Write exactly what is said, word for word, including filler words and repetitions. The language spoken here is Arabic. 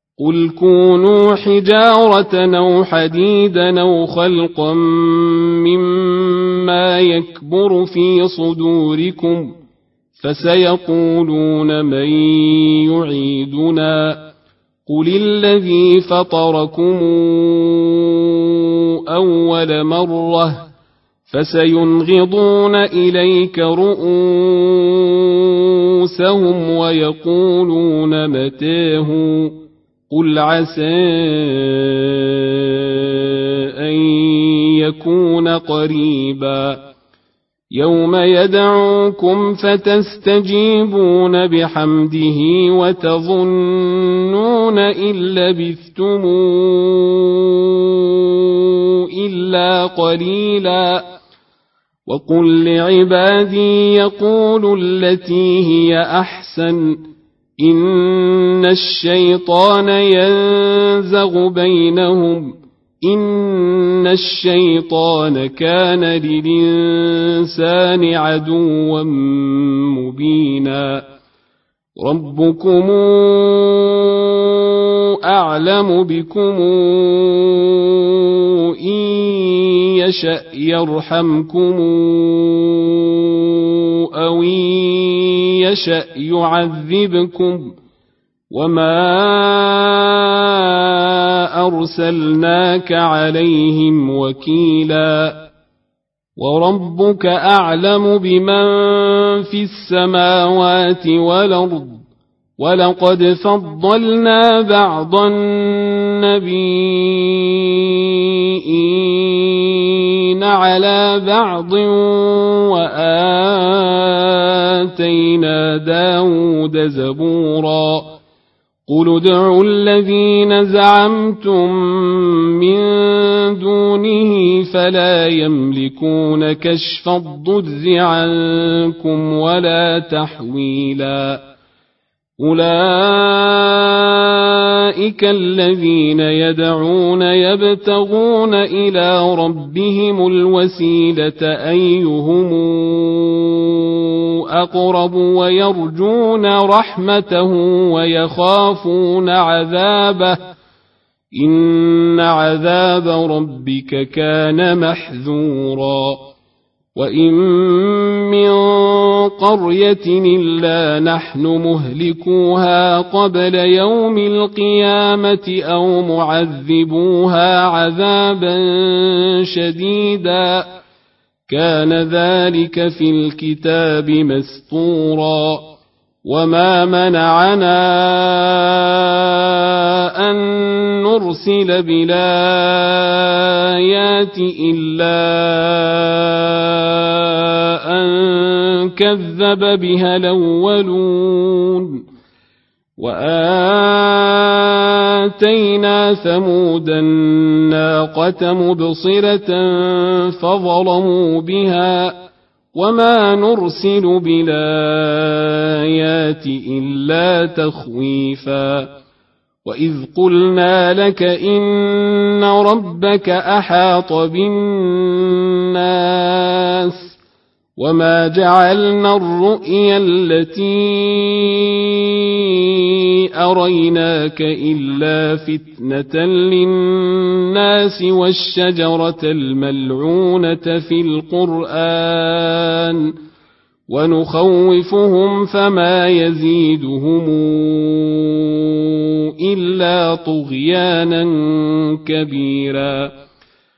قل كونوا حجارة أو حديدا أو خلقا مما يكبر في صدوركم فسيقولون من يعيدنا قل الذي فطركم أول مرة فسينغضون إليك رؤوسهم ويقولون متاه قل عسى أن يكون قريبا يوم يدعوكم فتستجيبون بحمده وتظنون إن لبثتم إلا قليلا وقل لعبادي يقولوا التي هي أحسن إن الشيطان ينزغ بينهم إن الشيطان كان للإنسان عدوا مبينا ربكم أعلم بكم إن يشأ يرحمكم أو إن يشأ يعذبكم وما أرسلناك عليهم وكيلا وربك أعلم بمن في السماوات والأرض ولقد فضلنا بعض النبيين على بعض وآتينا داود زبورا قل ادعوا الذين زعمتم من دونه فلا يملكون كشف الضر عنكم ولا تحويلا أولئك الذين يدعون يبتغون إلى ربهم الوسيلة أيهم أقرب ويرجون رحمته ويخافون عذابه إن عذاب ربك كان محذورا وإن من قرية إلا نحن مهلكوها قبل يوم القيامة أو معذبوها عذابا شديدا كان ذلك في الكتاب مسطورا وما منعنا أن نرسل بالآيات إلا أن كذب بها الأولون وآتينا ثمود الناقة مبصرة فظلموا بها وما نرسل بالآيات إلا تخويفا وإذ قلنا لك إن ربك أحاط بالناس وما جعلنا الرؤيا التي أريناك إلا فتنة للناس والشجرة الملعونة في القرآن ونخوفهم فما يزيدهم إلا طغيانا كبيرا